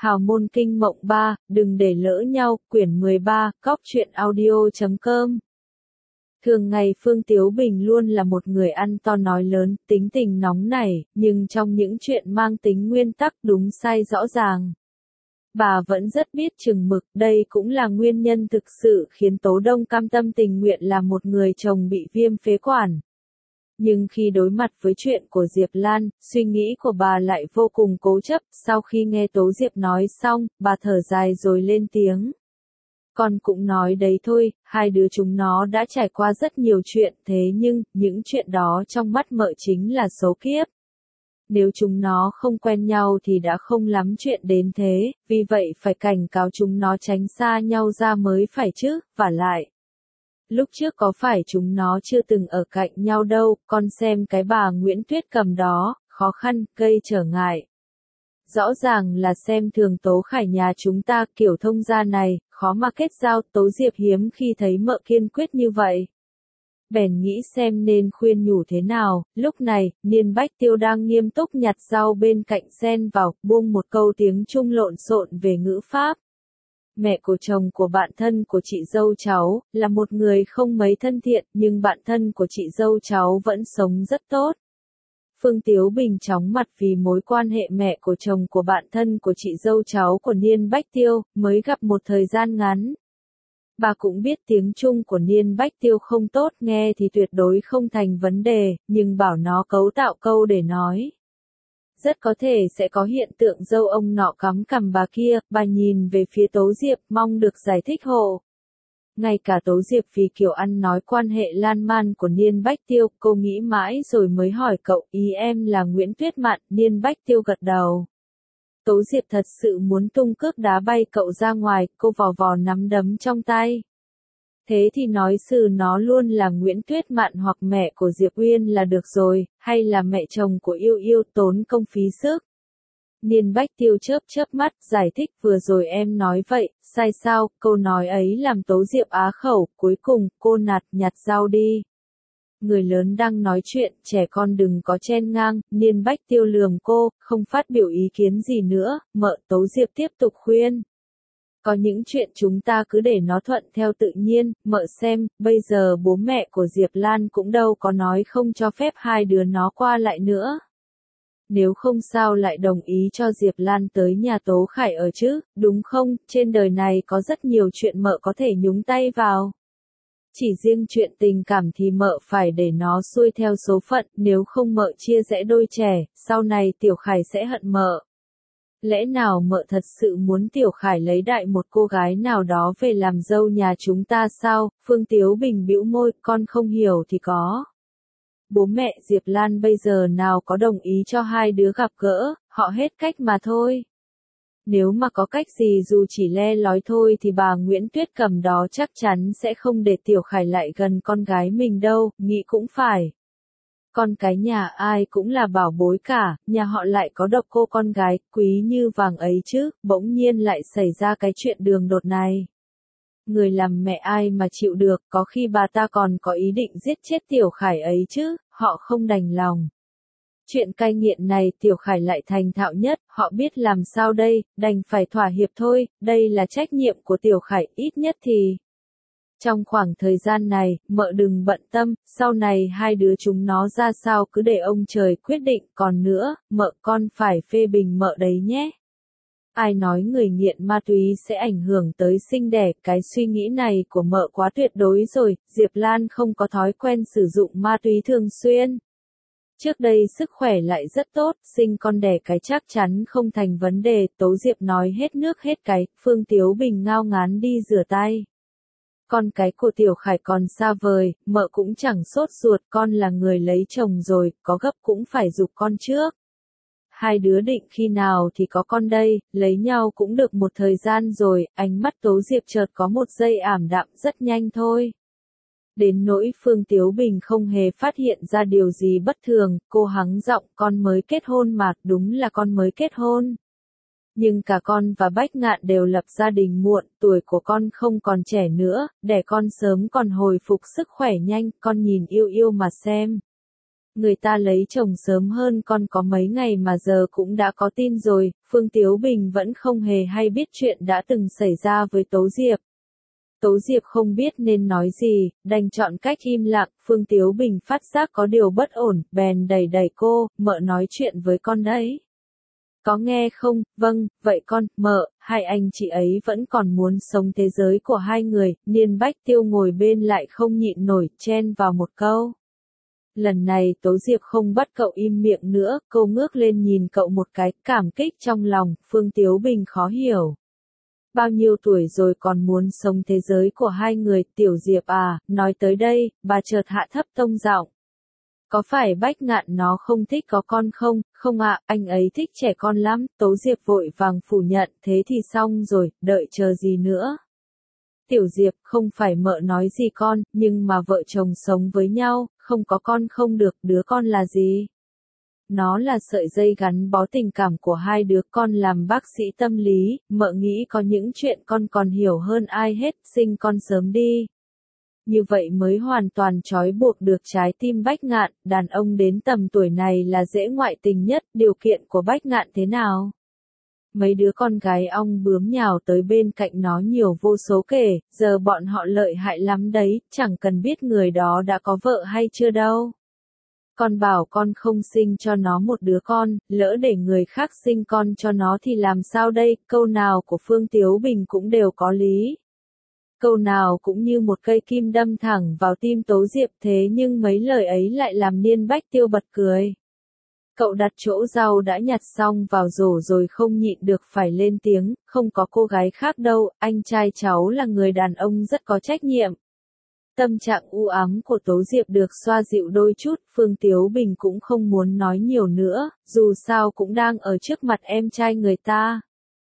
Hào môn kinh mộng 3, đừng để lỡ nhau, quyển 13, cóc truyện audio.com. Thường ngày Phương Tiếu Bình luôn là một người ăn to nói lớn, tính tình nóng nảy, nhưng trong những chuyện mang tính nguyên tắc đúng sai rõ ràng, bà vẫn rất biết chừng mực. Đây cũng là nguyên nhân thực sự khiến Tố Đông cam tâm tình nguyện làm một người chồng bị viêm phế quản. Nhưng khi đối mặt với chuyện của Diệp Lan, suy nghĩ của bà lại vô cùng cố chấp. Sau khi nghe Tố Diệp nói xong, bà thở dài rồi lên tiếng. Con cũng nói đấy thôi, hai đứa chúng nó đã trải qua rất nhiều chuyện, thế nhưng, những chuyện đó trong mắt mợ chính là số kiếp. Nếu chúng nó không quen nhau thì đã không lắm chuyện đến thế, vì vậy phải cảnh cáo chúng nó tránh xa nhau ra mới phải chứ, vả lại. Lúc trước có phải chúng nó chưa từng ở cạnh nhau đâu, con xem cái bà Nguyễn Tuyết Cầm đó, khó khăn, gây trở ngại. Rõ ràng là xem thường Tố Khải nhà chúng ta, kiểu thông gia này, khó mà kết giao. Tố Diệp hiếm khi thấy mợ kiên quyết như vậy. Bèn nghĩ xem nên khuyên nhủ thế nào. Lúc này, Niên Bách Tiêu đang nghiêm túc nhặt rau bên cạnh xen vào, buông một câu tiếng Trung lộn xộn về ngữ pháp. Mẹ của chồng của bạn thân của chị dâu cháu, là một người không mấy thân thiện, nhưng bạn thân của chị dâu cháu vẫn sống rất tốt. Phương Tiếu Bình chóng mặt vì mối quan hệ mẹ của chồng của bạn thân của chị dâu cháu của Niên Bách Tiêu, mới gặp một thời gian ngắn. Bà cũng biết tiếng Trung của Niên Bách Tiêu không tốt, nghe thì tuyệt đối không thành vấn đề, nhưng bảo nó cấu tạo câu để nói. Rất có thể sẽ có hiện tượng dâu ông nọ cắm cằm bà kia. Bà nhìn về phía Tố Diệp, mong được giải thích hộ. Ngay cả Tố Diệp vì kiểu ăn nói quan hệ lan man của Niên Bách Tiêu, cô nghĩ mãi rồi mới hỏi cậu, ý em là Nguyễn Tuyết Mạn. Niên Bách Tiêu gật đầu. Tố Diệp thật sự muốn tung cước đá bay cậu ra ngoài, cô vò vò nắm đấm trong tay. Thế thì nói xử nó luôn là Nguyễn Tuyết Mạn hoặc mẹ của Diệp Uyên là được rồi, hay là mẹ chồng của Yêu Yêu, tốn công phí sức. Niên Bách Tiêu chớp mắt, giải thích, vừa rồi em nói vậy, sai sao, câu nói ấy làm Tố Diệp á khẩu. Cuối cùng, cô nhặt rau đi. Người lớn đang nói chuyện, trẻ con đừng có chen ngang. Niên Bách Tiêu lườm cô, không phát biểu ý kiến gì nữa. Mợ. Tố Diệp tiếp tục khuyên. Có những chuyện chúng ta cứ để nó thuận theo tự nhiên. Mợ xem, bây giờ bố mẹ của Diệp Lan cũng đâu có nói không cho phép hai đứa nó qua lại nữa. Nếu không sao lại đồng ý cho Diệp Lan tới nhà Tố Khải ở chứ, đúng không? Trên đời này có rất nhiều chuyện mợ có thể nhúng tay vào. Chỉ riêng chuyện tình cảm thì mợ phải để nó xuôi theo số phận, nếu không mợ chia rẽ đôi trẻ, sau này Tiểu Khải sẽ hận mợ. Lẽ nào mợ thật sự muốn Tiểu Khải lấy đại một cô gái nào đó về làm dâu nhà chúng ta sao? Phương Tiếu Bình bĩu môi, con không hiểu thì có. Bố mẹ Diệp Lan bây giờ nào có đồng ý cho hai đứa gặp gỡ, họ hết cách mà thôi. Nếu mà có cách gì dù chỉ le lói thôi thì bà Nguyễn Tuyết Cầm đó chắc chắn sẽ không để Tiểu Khải lại gần con gái mình đâu, nghĩ cũng phải. Con cái nhà ai cũng là bảo bối cả, nhà họ lại có độc cô con gái quý như vàng ấy chứ, bỗng nhiên lại xảy ra cái chuyện đường đột này. Người làm mẹ ai mà chịu được, có khi bà ta còn có ý định giết chết Tiểu Khải ấy chứ, họ không đành lòng. Chuyện cai nghiện này Tiểu Khải lại thành thạo nhất, họ biết làm sao đây, đành phải thỏa hiệp thôi, đây là trách nhiệm của Tiểu Khải, ít nhất thì. Trong khoảng thời gian này, mợ đừng bận tâm, sau này hai đứa chúng nó ra sao cứ để ông trời quyết định, còn nữa, mợ con phải phê bình mợ đấy nhé. Ai nói người nghiện ma túy sẽ ảnh hưởng tới sinh đẻ, cái suy nghĩ này của mợ quá tuyệt đối rồi. Diệp Lan không có thói quen sử dụng ma túy thường xuyên. Trước đây sức khỏe lại rất tốt, sinh con đẻ cái chắc chắn không thành vấn đề. Tố Diệp nói hết nước hết cái, Phương Tiếu Bình ngao ngán đi rửa tay. Con cái của Tiểu Khải còn xa vời, mợ cũng chẳng sốt ruột, con là người lấy chồng rồi, có gấp cũng phải giục con trước. Hai đứa định khi nào thì có con đây, lấy nhau cũng được một thời gian rồi. Ánh mắt Tố Diệp chợt có một giây ảm đạm, rất nhanh thôi. Đến nỗi Phương Tiếu Bình không hề phát hiện ra điều gì bất thường, cô hắng giọng, con mới kết hôn mà, đúng là con mới kết hôn. Nhưng cả con và Bách Ngạn đều lập gia đình muộn, tuổi của con không còn trẻ nữa, đẻ con sớm còn hồi phục sức khỏe nhanh, con nhìn Yêu Yêu mà xem. Người ta lấy chồng sớm hơn con có mấy ngày mà giờ cũng đã có tin rồi, Phương Tiếu Bình vẫn không hề hay biết chuyện đã từng xảy ra với Tố Diệp. Tố Diệp không biết nên nói gì, đành chọn cách im lặng, Phương Tiếu Bình phát giác có điều bất ổn, bèn đẩy đẩy cô, mợ nói chuyện với con đấy. Có nghe không, vâng, vậy con, mợ, hai anh chị ấy vẫn còn muốn sống thế giới của hai người, Niên Bách Tiêu ngồi bên lại không nhịn nổi, chen vào một câu. Lần này Tố Diệp không bắt cậu im miệng nữa, cô ngước lên nhìn cậu một cái, cảm kích trong lòng, Phương Tiếu Bình khó hiểu. Bao nhiêu tuổi rồi còn muốn sống thế giới của hai người, Tiểu Diệp à, nói tới đây, bà chợt hạ thấp tông giọng. Có phải Bách Ngạn nó không thích có con không? Không ạ, anh ấy thích trẻ con lắm, Tố Diệp vội vàng phủ nhận, thế thì xong rồi, đợi chờ gì nữa? Tiểu Diệp, không phải mợ nói gì con, nhưng mà vợ chồng sống với nhau, không có con không được, đứa con là gì? Nó là sợi dây gắn bó tình cảm của hai đứa con. Làm bác sĩ tâm lý, mợ nghĩ có những chuyện con còn hiểu hơn ai hết, sinh con sớm đi. Như vậy mới hoàn toàn trói buộc được trái tim Bách Ngạn, đàn ông đến tầm tuổi này là dễ ngoại tình nhất, điều kiện của Bách Ngạn thế nào? Mấy đứa con gái ong bướm nhào tới bên cạnh nó nhiều vô số kể, giờ bọn họ lợi hại lắm đấy, chẳng cần biết người đó đã có vợ hay chưa đâu. Con bảo con không sinh cho nó một đứa con, lỡ để người khác sinh con cho nó thì làm sao đây, câu nào của Phương Tiếu Bình cũng đều có lý. Câu nào cũng như một cây kim đâm thẳng vào tim Tố Diệp, thế nhưng mấy lời ấy lại làm Niên Bách Tiêu bật cười. Cậu đặt chỗ rau đã nhặt xong vào rổ rồi không nhịn được phải lên tiếng, không có cô gái khác đâu, anh trai cháu là người đàn ông rất có trách nhiệm. Tâm trạng u ám của Tố Diệp được xoa dịu đôi chút, Phương Tiếu Bình cũng không muốn nói nhiều nữa, dù sao cũng đang ở trước mặt em trai người ta.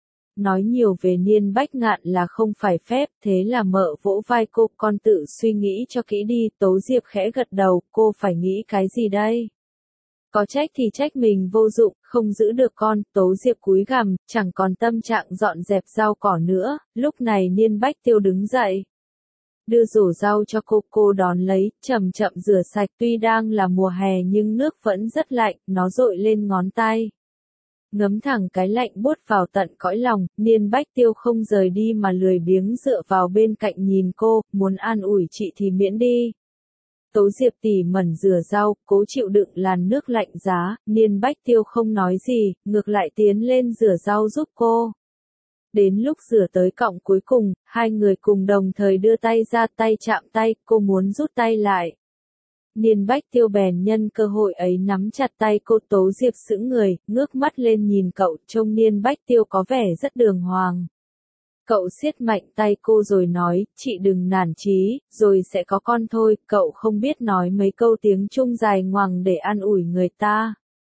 Nói nhiều về Niên Bách Ngạn là không phải phép, thế là mợ vỗ vai cô, con tự suy nghĩ cho kỹ đi, Tố Diệp khẽ gật đầu, cô phải nghĩ cái gì đây? Có trách thì trách mình vô dụng, không giữ được con, Tố Diệp cúi gằm, chẳng còn tâm trạng dọn dẹp rau cỏ nữa, lúc này Niên Bách Tiêu đứng dậy. Đưa rổ rau cho cô đón lấy, chậm chậm rửa sạch, tuy đang là mùa hè nhưng nước vẫn rất lạnh, nó dội lên ngón tay. Ngấm thẳng cái lạnh buốt vào tận cõi lòng, Niên Bách Tiêu không rời đi mà lười biếng dựa vào bên cạnh nhìn cô, muốn an ủi chị thì miễn đi. Tố Diệp tỉ mẩn rửa rau, cố chịu đựng làn nước lạnh giá, Niên Bách Tiêu không nói gì, ngược lại tiến lên rửa rau giúp cô. Đến lúc rửa tới cọng cuối cùng, hai người cùng đồng thời đưa tay ra, tay chạm tay, cô muốn rút tay lại. Niên Bách Tiêu bèn nhân cơ hội ấy nắm chặt tay cô. Tố Diệp sững người, ngước mắt lên nhìn cậu, trông Niên Bách Tiêu có vẻ rất đường hoàng. Cậu siết mạnh tay cô rồi nói, chị đừng nản chí, rồi sẽ có con thôi, cậu không biết nói mấy câu tiếng Trung dài ngoằng để an ủi người ta.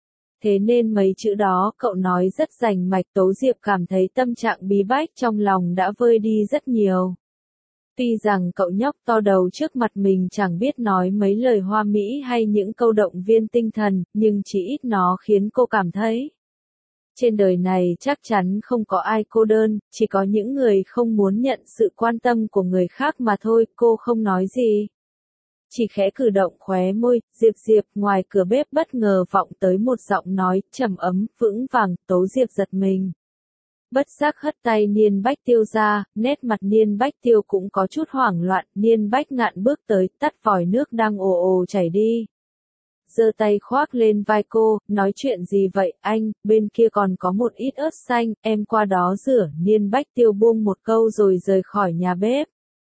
Thế nên mấy chữ đó cậu nói rất rành mạch. Tố Diệp cảm thấy tâm trạng bí bách trong lòng đã vơi đi rất nhiều. Tuy rằng cậu nhóc to đầu trước mặt mình chẳng biết nói mấy lời hoa mỹ hay những câu động viên tinh thần, nhưng chỉ ít nó khiến cô cảm thấy. Trên đời này chắc chắn không có ai cô đơn, chỉ có những người không muốn nhận sự quan tâm của người khác mà thôi. Cô không nói gì. Chỉ khẽ cử động khóe môi, Diệp Diệp, ngoài cửa bếp bất ngờ vọng tới một giọng nói, trầm ấm, vững vàng. Tố Diệp giật mình. Bất giác hất tay Niên Bách Tiêu ra, nét mặt Niên Bách Tiêu cũng có chút hoảng loạn, Niên Bách Ngạn bước tới, tắt vòi nước đang ồ ồ chảy đi. Giơ tay khoác lên vai cô, nói chuyện gì vậy anh, bên kia còn có một ít ớt xanh, em qua đó rửa. Niên Bách Tiêu buông một câu rồi rời khỏi nhà bếp.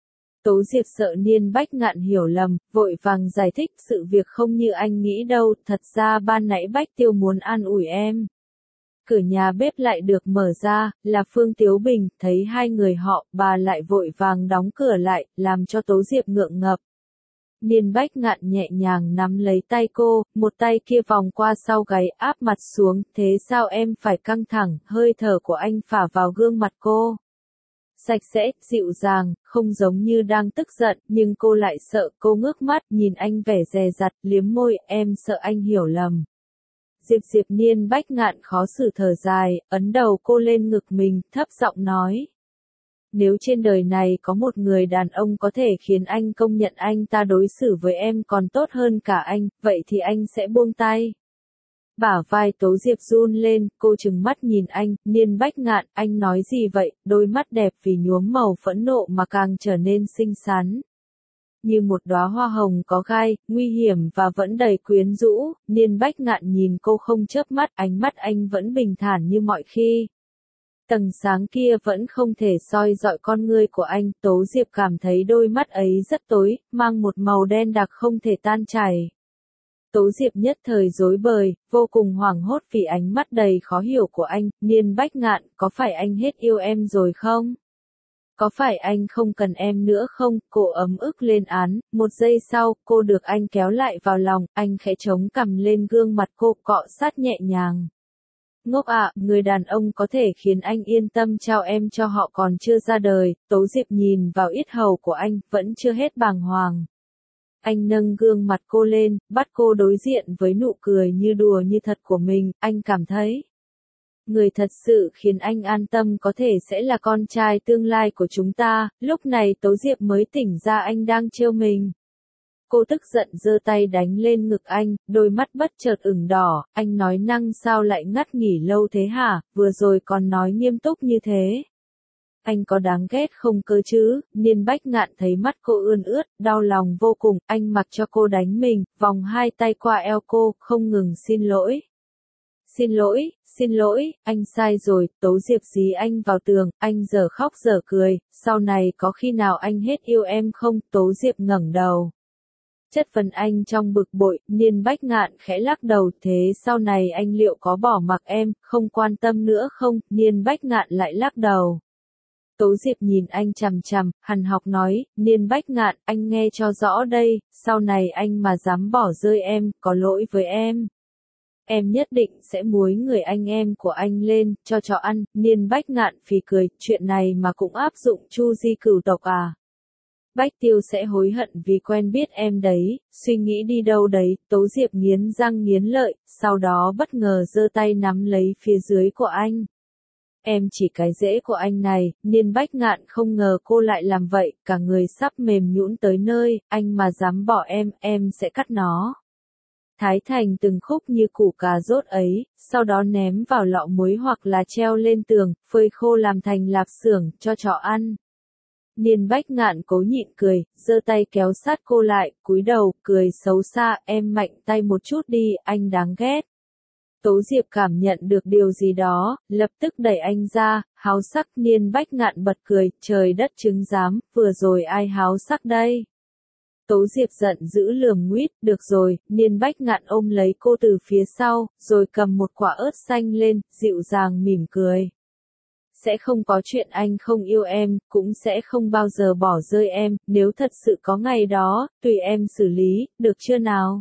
Tố Diệp sợ Niên Bách Ngạn hiểu lầm, vội vàng giải thích, sự việc không như anh nghĩ đâu, thật ra ban nãy Bách Tiêu muốn an ủi em. Cửa nhà bếp lại được mở ra, là Phương Tiếu Bình, thấy hai người họ, bà lại vội vàng đóng cửa lại, làm cho Tố Diệp ngượng ngập. Niên Bách Ngạn nhẹ nhàng nắm lấy tay cô, một tay kia vòng qua sau gáy áp mặt xuống, thế sao em phải căng thẳng, hơi thở của anh phả vào gương mặt cô. Sạch sẽ, dịu dàng, không giống như đang tức giận, nhưng cô lại sợ. Cô ngước mắt, nhìn anh vẻ dè dặt, liếm môi, em sợ anh hiểu lầm. Diệp Diệp. Niên Bách Ngạn khó xử thở dài, ấn đầu cô lên ngực mình, thấp giọng nói. Nếu trên đời này có một người đàn ông có thể khiến anh công nhận anh ta đối xử với em còn tốt hơn cả anh, vậy thì anh sẽ buông tay. Bả vai Tố Diệp run lên, cô trừng mắt nhìn anh, Niên Bách Ngạn, anh nói gì vậy, đôi mắt đẹp vì nhuốm màu phẫn nộ mà càng trở nên xinh xắn. Như một đóa hoa hồng có gai, nguy hiểm và vẫn đầy quyến rũ, Niên Bách Ngạn nhìn cô không chớp mắt, ánh mắt anh vẫn bình thản như mọi khi. Tầng sáng kia vẫn không thể soi dọi con ngươi của anh, Tố Diệp cảm thấy đôi mắt ấy rất tối, mang một màu đen đặc không thể tan chảy. Tố Diệp nhất thời rối bời, vô cùng hoảng hốt vì ánh mắt đầy khó hiểu của anh, Niên Bách Ngạn, có phải anh hết yêu em rồi không? Có phải anh không cần em nữa không? Cô ấm ức lên án, một giây sau, cô được anh kéo lại vào lòng, anh khẽ chống cằm lên gương mặt cô, cọ sát nhẹ nhàng. Ngốc ạ, người đàn ông có thể khiến anh yên tâm trao em cho họ còn chưa ra đời, Tố Diệp nhìn vào yết hầu của anh, vẫn chưa hết bàng hoàng. Anh nâng gương mặt cô lên, bắt cô đối diện với nụ cười như đùa như thật của mình, anh cảm thấy. Người thật sự khiến anh an tâm có thể sẽ là con trai tương lai của chúng ta, lúc này Tố Diệp mới tỉnh ra anh đang trêu mình. Cô tức giận giơ tay đánh lên ngực anh, đôi mắt bất chợt ửng đỏ, anh nói năng sao lại ngắt nghỉ lâu thế hả, vừa rồi còn nói nghiêm túc như thế. Anh có đáng ghét không cơ chứ, Niên Bách Ngạn thấy mắt cô ươn ướt, đau lòng vô cùng, anh mặc cho cô đánh mình, vòng hai tay qua eo cô, không ngừng xin lỗi. Xin lỗi, anh sai rồi, Tố Diệp dí anh vào tường, anh giờ khóc giờ cười, sau này có khi nào anh hết yêu em không, Tố Diệp ngẩng đầu. Chất vấn anh trong bực bội, Niên Bách Ngạn khẽ lắc đầu, thế sau này anh liệu có bỏ mặc em, không quan tâm nữa không, Niên Bách Ngạn lại lắc đầu. Tố Diệp nhìn anh chằm chằm, hằn học nói, Niên Bách Ngạn, anh nghe cho rõ đây, sau này anh mà dám bỏ rơi em, có lỗi với em. Em nhất định sẽ muối người anh em của anh lên, cho chó ăn, Niên Bách Ngạn phì cười, chuyện này mà cũng áp dụng Chu Di cửu tộc à. Bách Tiêu sẽ hối hận vì quen biết em đấy, suy nghĩ đi đâu đấy, Tố Diệp nghiến răng nghiến lợi, sau đó bất ngờ giơ tay nắm lấy phía dưới của anh. Em chỉ cái rễ của anh này, Niên Bách Ngạn không ngờ cô lại làm vậy, cả người sắp mềm nhũn tới nơi, anh mà dám bỏ em sẽ cắt nó. Thái thành từng khúc như củ cà rốt ấy, sau đó ném vào lọ muối hoặc là treo lên tường, phơi khô làm thành lạp xưởng, cho chó ăn. Niên Bách Ngạn cố nhịn cười, giơ tay kéo sát cô lại, cúi đầu, cười xấu xa, em mạnh tay một chút đi, anh đáng ghét. Tố Diệp cảm nhận được điều gì đó, lập tức đẩy anh ra, háo sắc, Niên Bách Ngạn bật cười, trời đất chứng giám, vừa rồi ai háo sắc đây? Tố Diệp giận dữ lườm nguýt, được rồi, Niên Bách Ngạn ôm lấy cô từ phía sau, rồi cầm một quả ớt xanh lên, dịu dàng mỉm cười. Sẽ không có chuyện anh không yêu em, cũng sẽ không bao giờ bỏ rơi em, nếu thật sự có ngày đó, tùy em xử lý, được chưa nào?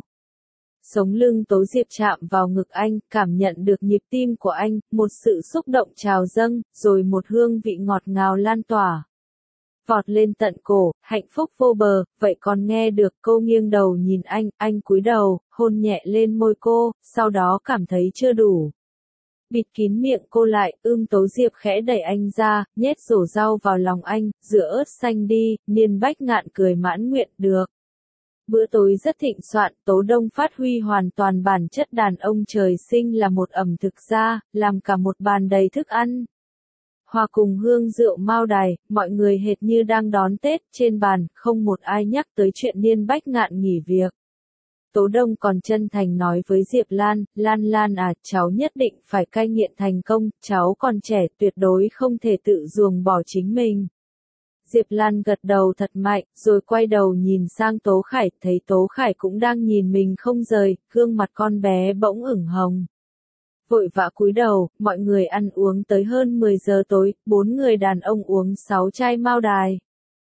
Sống lưng Tố Diệp chạm vào ngực anh, cảm nhận được nhịp tim của anh, một sự xúc động trào dâng, rồi một hương vị ngọt ngào lan tỏa. Vọt lên tận cổ, hạnh phúc vô bờ, vậy còn nghe được, cô nghiêng đầu nhìn anh cúi đầu, hôn nhẹ lên môi cô, sau đó cảm thấy chưa đủ. Bịt kín miệng cô lại, Tố Diệp khẽ đẩy anh ra, nhét rổ rau vào lòng anh, rửa ớt xanh đi, Niên Bách Ngạn cười mãn nguyện, được. Bữa tối rất thịnh soạn, Tố Đông phát huy hoàn toàn bản chất đàn ông trời sinh là một ẩm thực gia, làm cả một bàn đầy thức ăn. Hòa cùng hương rượu mao đài, mọi người hệt như đang đón Tết, trên bàn, không một ai nhắc tới chuyện Niên Bách Ngạn nghỉ việc. Tố Đông còn chân thành nói với Diệp Lan, Lan à, cháu nhất định phải cai nghiện thành công, cháu còn trẻ, tuyệt đối không thể tự ruồng bỏ chính mình. Diệp Lan gật đầu thật mạnh, rồi quay đầu nhìn sang Tố Khải, thấy Tố Khải cũng đang nhìn mình không rời, gương mặt con bé bỗng ửng hồng. Vội vã cúi đầu, mọi người ăn uống tới hơn 10 giờ tối, 4 người đàn ông uống 6 chai mao đài.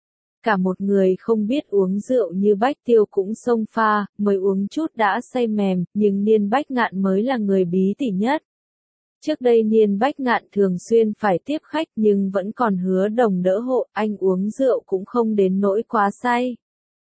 Cả một người không biết uống rượu như Bách Tiêu cũng xông pha, mới uống chút đã say mềm, nhưng Niên Bách Ngạn mới là người bí tỉ nhất. Trước đây Niên Bách Ngạn thường xuyên phải tiếp khách nhưng vẫn còn hứa đồng đỡ hộ, anh uống rượu cũng không đến nỗi quá say.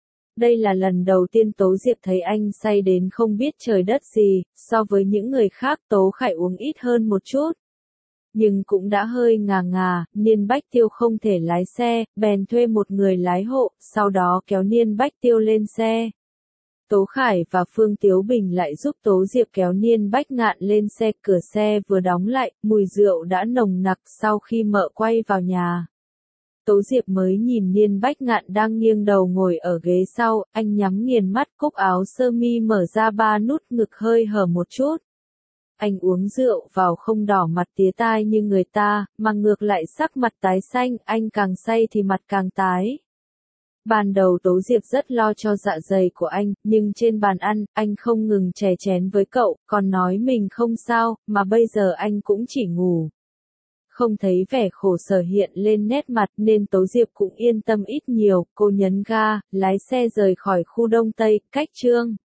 Đây là lần đầu tiên Tố Diệp thấy anh say đến không biết trời đất gì, so với những người khác Tố Khải uống ít hơn một chút. nhưng cũng đã hơi ngà ngà, Niên Bách Tiêu không thể lái xe, bèn thuê một người lái hộ, sau đó kéo Niên Bách Tiêu lên xe. Tố Khải và Phương Tiếu Bình lại giúp Tố Diệp kéo Niên Bách Ngạn lên xe, cửa xe vừa đóng lại, mùi rượu đã nồng nặc sau khi mợ quay vào nhà. Tố Diệp mới nhìn Niên Bách Ngạn đang nghiêng đầu ngồi ở ghế sau, anh nhắm nghiền mắt, cúc áo sơ mi mở ra 3 nút, ngực hơi hở một chút. Anh uống rượu vào không đỏ mặt tía tai như người ta, mà ngược lại sắc mặt tái xanh, anh càng say thì mặt càng tái. Ban đầu Tố Diệp rất lo cho dạ dày của anh, nhưng trên bàn ăn, anh không ngừng chè chén với cậu, còn nói mình không sao, mà bây giờ anh cũng chỉ ngủ. Không thấy vẻ khổ sở hiện lên nét mặt nên Tố Diệp cũng yên tâm ít nhiều, cô nhấn ga, lái xe rời khỏi khu Đông Tây, cách Trương